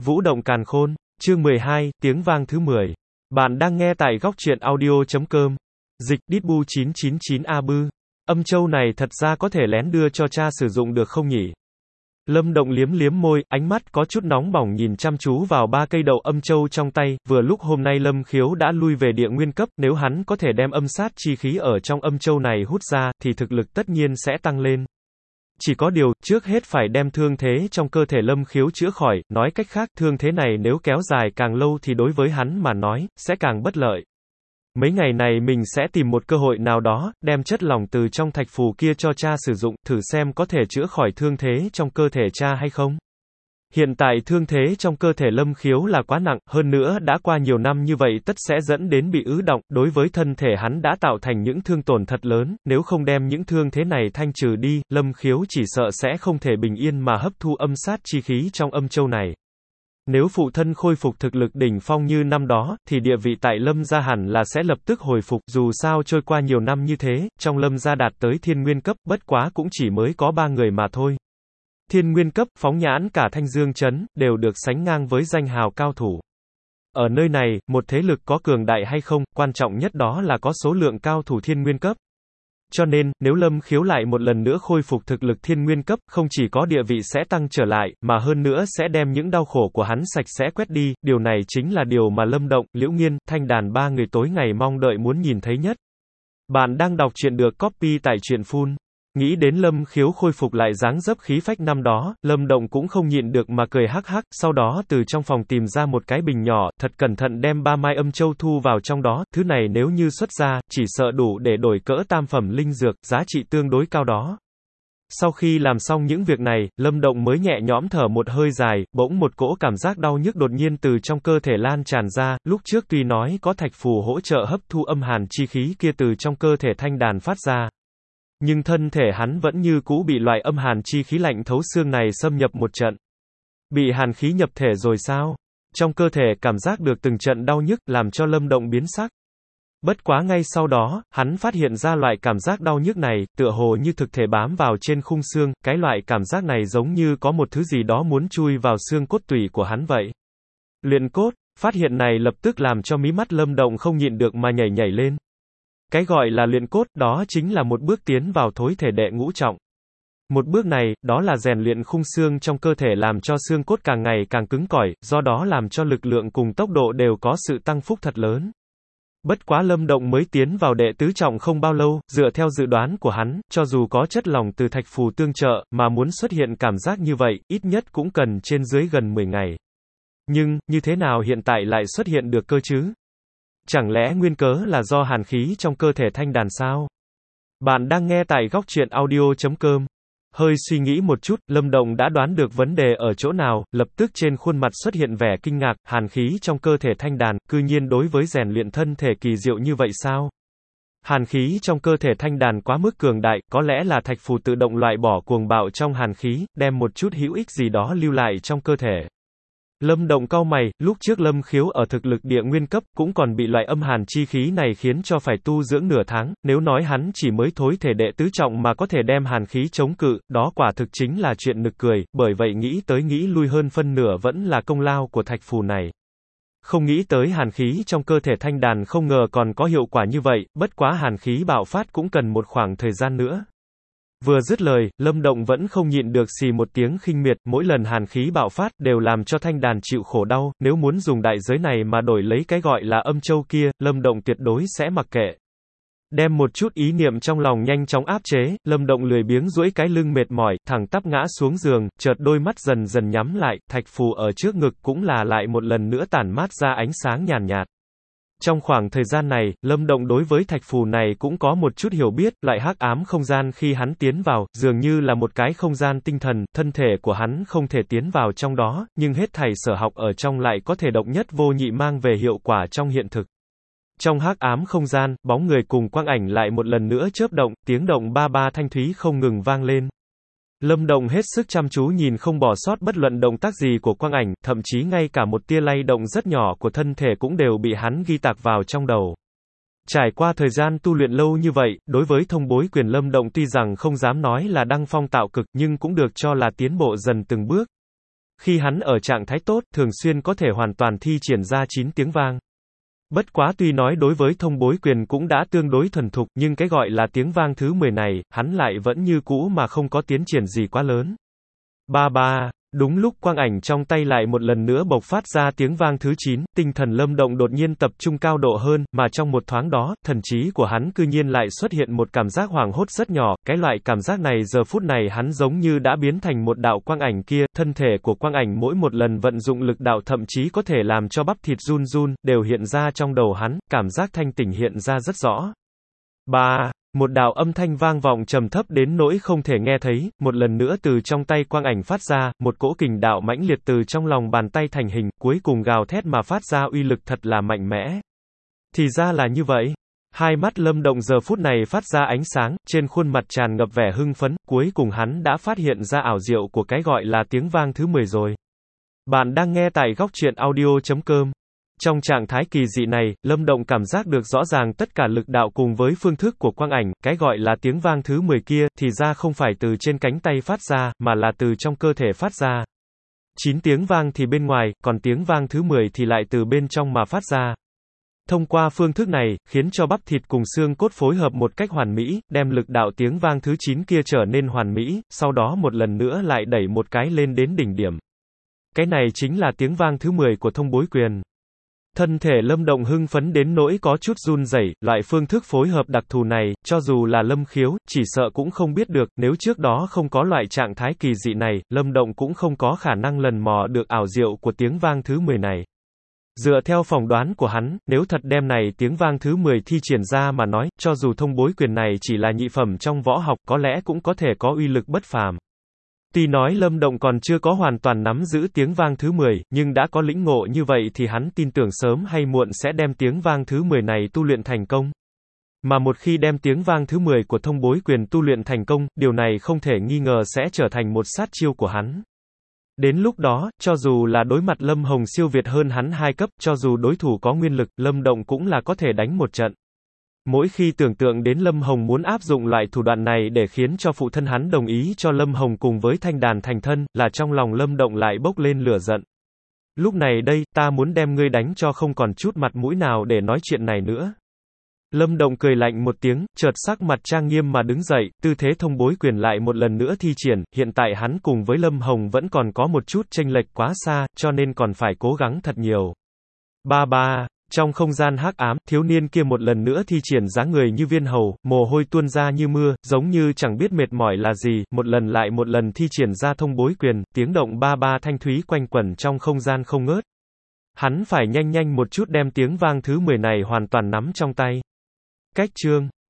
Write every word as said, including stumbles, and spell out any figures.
Vũ động càn khôn, chương mười hai, tiếng vang thứ mười. Bạn đang nghe tại góc truyện audio chấm com. Dịch, Ditbu chín chín chín A Bư. Âm châu này thật ra có thể lén đưa cho cha sử dụng được không nhỉ? Lâm Động liếm liếm môi, ánh mắt có chút nóng bỏng nhìn chăm chú vào ba cây đậu âm châu trong tay, vừa lúc hôm nay Lâm Khiếu đã lui về địa nguyên cấp, nếu hắn có thể đem âm sát chi khí ở trong âm châu này hút ra, thì thực lực tất nhiên sẽ tăng lên. Chỉ có điều, trước hết phải đem thương thế trong cơ thể Lâm Khiếu chữa khỏi, nói cách khác, thương thế này nếu kéo dài càng lâu thì đối với hắn mà nói, sẽ càng bất lợi. Mấy ngày này mình sẽ tìm một cơ hội nào đó, đem chất lỏng từ trong thạch phù kia cho cha sử dụng, thử xem có thể chữa khỏi thương thế trong cơ thể cha hay không. Hiện tại thương thế trong cơ thể Lâm Khiếu là quá nặng, hơn nữa đã qua nhiều năm như vậy tất sẽ dẫn đến bị ứ đọng, đối với thân thể hắn đã tạo thành những thương tổn thật lớn, nếu không đem những thương thế này thanh trừ đi, Lâm Khiếu chỉ sợ sẽ không thể bình yên mà hấp thu âm sát chi khí trong âm châu này. Nếu phụ thân khôi phục thực lực đỉnh phong như năm đó, thì địa vị tại Lâm gia hẳn là sẽ lập tức hồi phục, dù sao trôi qua nhiều năm như thế, trong Lâm gia đạt tới thiên nguyên cấp, bất quá cũng chỉ mới có ba người mà thôi. Thiên nguyên cấp, phóng nhãn cả Thanh Dương trấn, đều được sánh ngang với danh hào cao thủ. Ở nơi này, một thế lực có cường đại hay không, quan trọng nhất đó là có số lượng cao thủ thiên nguyên cấp. Cho nên, nếu Lâm Khiếu lại một lần nữa khôi phục thực lực thiên nguyên cấp, không chỉ có địa vị sẽ tăng trở lại, mà hơn nữa sẽ đem những đau khổ của hắn sạch sẽ quét đi, điều này chính là điều mà Lâm Động, Liễu Nghiên, Thanh Đàn ba người tối ngày mong đợi muốn nhìn thấy nhất. Bạn đang đọc truyện được copy tại truyện phun. Nghĩ đến Lâm Khiếu khôi phục lại dáng dấp khí phách năm đó, Lâm Động cũng không nhịn được mà cười hắc hắc, sau đó từ trong phòng tìm ra một cái bình nhỏ, thật cẩn thận đem ba mai âm châu thu vào trong đó, thứ này nếu như xuất ra, chỉ sợ đủ để đổi cỡ tam phẩm linh dược, giá trị tương đối cao đó. Sau khi làm xong những việc này, Lâm Động mới nhẹ nhõm thở một hơi dài, bỗng một cỗ cảm giác đau nhức đột nhiên từ trong cơ thể lan tràn ra, lúc trước tuy nói có thạch phù hỗ trợ hấp thu âm hàn chi khí kia từ trong cơ thể Thanh Đàn phát ra. Nhưng thân thể hắn vẫn như cũ bị loại âm hàn chi khí lạnh thấu xương này xâm nhập một trận. Bị hàn khí nhập thể rồi sao? Trong cơ thể cảm giác được từng trận đau nhức, làm cho Lâm Động biến sắc. Bất quá ngay sau đó, hắn phát hiện ra loại cảm giác đau nhức này, tựa hồ như thực thể bám vào trên khung xương, cái loại cảm giác này giống như có một thứ gì đó muốn chui vào xương cốt tủy của hắn vậy. Luyện cốt, phát hiện này lập tức làm cho mí mắt Lâm Động không nhịn được mà nhảy nhảy lên. Cái gọi là luyện cốt, đó chính là một bước tiến vào thối thể đệ ngũ trọng. Một bước này, đó là rèn luyện khung xương trong cơ thể làm cho xương cốt càng ngày càng cứng cỏi, do đó làm cho lực lượng cùng tốc độ đều có sự tăng phúc thật lớn. Bất quá Lâm Động mới tiến vào đệ tứ trọng không bao lâu, dựa theo dự đoán của hắn, cho dù có chất lỏng từ thạch phù tương trợ, mà muốn xuất hiện cảm giác như vậy, ít nhất cũng cần trên dưới gần mười ngày. Nhưng, như thế nào hiện tại lại xuất hiện được cơ chứ? Chẳng lẽ nguyên cớ là do hàn khí trong cơ thể Thanh Đàn sao? Bạn đang nghe tại góc truyện audio chấm com. Hơi suy nghĩ một chút, Lâm Động đã đoán được vấn đề ở chỗ nào, lập tức trên khuôn mặt xuất hiện vẻ kinh ngạc, hàn khí trong cơ thể Thanh Đàn, cư nhiên đối với rèn luyện thân thể kỳ diệu như vậy sao? Hàn khí trong cơ thể Thanh Đàn quá mức cường đại, có lẽ là thạch phù tự động loại bỏ cuồng bạo trong hàn khí, đem một chút hữu ích gì đó lưu lại trong cơ thể. Lâm Động cau mày, lúc trước Lâm Khiếu ở thực lực địa nguyên cấp, cũng còn bị loại âm hàn chi khí này khiến cho phải tu dưỡng nửa tháng, nếu nói hắn chỉ mới thối thể đệ tứ trọng mà có thể đem hàn khí chống cự, đó quả thực chính là chuyện nực cười, bởi vậy nghĩ tới nghĩ lui hơn phân nửa vẫn là công lao của thạch phù này. Không nghĩ tới hàn khí trong cơ thể Thanh Đàn không ngờ còn có hiệu quả như vậy, bất quá hàn khí bạo phát cũng cần một khoảng thời gian nữa. Vừa dứt lời, Lâm Động vẫn không nhịn được xì một tiếng khinh miệt, mỗi lần hàn khí bạo phát đều làm cho Thanh Đàn chịu khổ đau, nếu muốn dùng đại giới này mà đổi lấy cái gọi là âm châu kia, Lâm Động tuyệt đối sẽ mặc kệ. Đem một chút ý niệm trong lòng nhanh chóng áp chế, Lâm Động lười biếng duỗi cái lưng mệt mỏi, thẳng tắp ngã xuống giường, chợt đôi mắt dần dần nhắm lại, thạch phù ở trước ngực cũng là lại một lần nữa tản mát ra ánh sáng nhàn nhạt. Trong khoảng thời gian này, Lâm Động đối với thạch phù này cũng có một chút hiểu biết, loại hắc ám không gian khi hắn tiến vào, dường như là một cái không gian tinh thần, thân thể của hắn không thể tiến vào trong đó, nhưng hết thảy sở học ở trong lại có thể độc nhất vô nhị mang về hiệu quả trong hiện thực. Trong hắc ám không gian, bóng người cùng quang ảnh lại một lần nữa chớp động, tiếng động ba ba thanh thúy không ngừng vang lên. Lâm Động hết sức chăm chú nhìn không bỏ sót bất luận động tác gì của quang ảnh, thậm chí ngay cả một tia lay động rất nhỏ của thân thể cũng đều bị hắn ghi tạc vào trong đầu. Trải qua thời gian tu luyện lâu như vậy, đối với thông bối quyền Lâm Động tuy rằng không dám nói là đăng phong tạo cực nhưng cũng được cho là tiến bộ dần từng bước. Khi hắn ở trạng thái tốt, thường xuyên có thể hoàn toàn thi triển ra chín tiếng vang. Bất quá tuy nói đối với thông bối quyền cũng đã tương đối thuần thục, nhưng cái gọi là tiếng vang thứ mười này, hắn lại vẫn như cũ mà không có tiến triển gì quá lớn. Ba ba, đúng lúc quang ảnh trong tay lại một lần nữa bộc phát ra tiếng vang thứ chín, tinh thần Lâm Động đột nhiên tập trung cao độ hơn, mà trong một thoáng đó, thần trí của hắn cư nhiên lại xuất hiện một cảm giác hoảng hốt rất nhỏ, cái loại cảm giác này giờ phút này hắn giống như đã biến thành một đạo quang ảnh kia, thân thể của quang ảnh mỗi một lần vận dụng lực đạo thậm chí có thể làm cho bắp thịt run run, đều hiện ra trong đầu hắn, cảm giác thanh tỉnh hiện ra rất rõ. Ba. Một đạo âm thanh vang vọng trầm thấp đến nỗi không thể nghe thấy, một lần nữa từ trong tay quang ảnh phát ra, một cỗ kình đạo mãnh liệt từ trong lòng bàn tay thành hình, cuối cùng gào thét mà phát ra uy lực thật là mạnh mẽ. Thì ra là như vậy. Hai mắt Lâm Động giờ phút này phát ra ánh sáng, trên khuôn mặt tràn ngập vẻ hưng phấn, cuối cùng hắn đã phát hiện ra ảo diệu của cái gọi là tiếng vang thứ mười rồi. Bạn đang nghe tại góc truyện audio chấm com. Trong trạng thái kỳ dị này, Lâm Động cảm giác được rõ ràng tất cả lực đạo cùng với phương thức của quang ảnh, cái gọi là tiếng vang thứ mười kia, thì ra không phải từ trên cánh tay phát ra, mà là từ trong cơ thể phát ra. chín tiếng vang thì bên ngoài, còn tiếng vang thứ mười thì lại từ bên trong mà phát ra. Thông qua phương thức này, khiến cho bắp thịt cùng xương cốt phối hợp một cách hoàn mỹ, đem lực đạo tiếng vang thứ chín kia trở nên hoàn mỹ, sau đó một lần nữa lại đẩy một cái lên đến đỉnh điểm. Cái này chính là tiếng vang thứ mười của thông bối quyền. Thân thể Lâm Động hưng phấn đến nỗi có chút run rẩy, loại phương thức phối hợp đặc thù này, cho dù là Lâm Khiếu, chỉ sợ cũng không biết được, nếu trước đó không có loại trạng thái kỳ dị này, Lâm Động cũng không có khả năng lần mò được ảo diệu của tiếng vang thứ mười này. Dựa theo phỏng đoán của hắn, nếu thật đem này tiếng vang thứ mười thi triển ra mà nói, cho dù thông bối quyền này chỉ là nhị phẩm trong võ học, có lẽ cũng có thể có uy lực bất phàm. Tuy nói Lâm Động còn chưa có hoàn toàn nắm giữ tiếng vang thứ mười, nhưng đã có lĩnh ngộ như vậy thì hắn tin tưởng sớm hay muộn sẽ đem tiếng vang thứ mười này tu luyện thành công. Mà một khi đem tiếng vang thứ mười của thông bối quyền tu luyện thành công, điều này không thể nghi ngờ sẽ trở thành một sát chiêu của hắn. Đến lúc đó, cho dù là đối mặt Lâm Hồng siêu việt hơn hắn hai cấp, cho dù đối thủ có nguyên lực, Lâm Động cũng là có thể đánh một trận. Mỗi khi tưởng tượng đến Lâm Hồng muốn áp dụng loại thủ đoạn này để khiến cho phụ thân hắn đồng ý cho Lâm Hồng cùng với Thanh Đàn thành thân, là trong lòng Lâm Động lại bốc lên lửa giận. Lúc này đây, ta muốn đem ngươi đánh cho không còn chút mặt mũi nào để nói chuyện này nữa. Lâm Động cười lạnh một tiếng, chợt sắc mặt trang nghiêm mà đứng dậy, tư thế thông bối quyền lại một lần nữa thi triển, hiện tại hắn cùng với Lâm Hồng vẫn còn có một chút chênh lệch quá xa, cho nên còn phải cố gắng thật nhiều. Ba ba. Trong không gian hắc ám, thiếu niên kia một lần nữa thi triển dáng người như viên hầu, mồ hôi tuôn ra như mưa, giống như chẳng biết mệt mỏi là gì, một lần lại một lần thi triển ra thông bối quyền, tiếng động ba ba thanh thúy quanh quẩn trong không gian không ngớt. Hắn phải nhanh nhanh một chút đem tiếng vang thứ mười này hoàn toàn nắm trong tay. Cách chương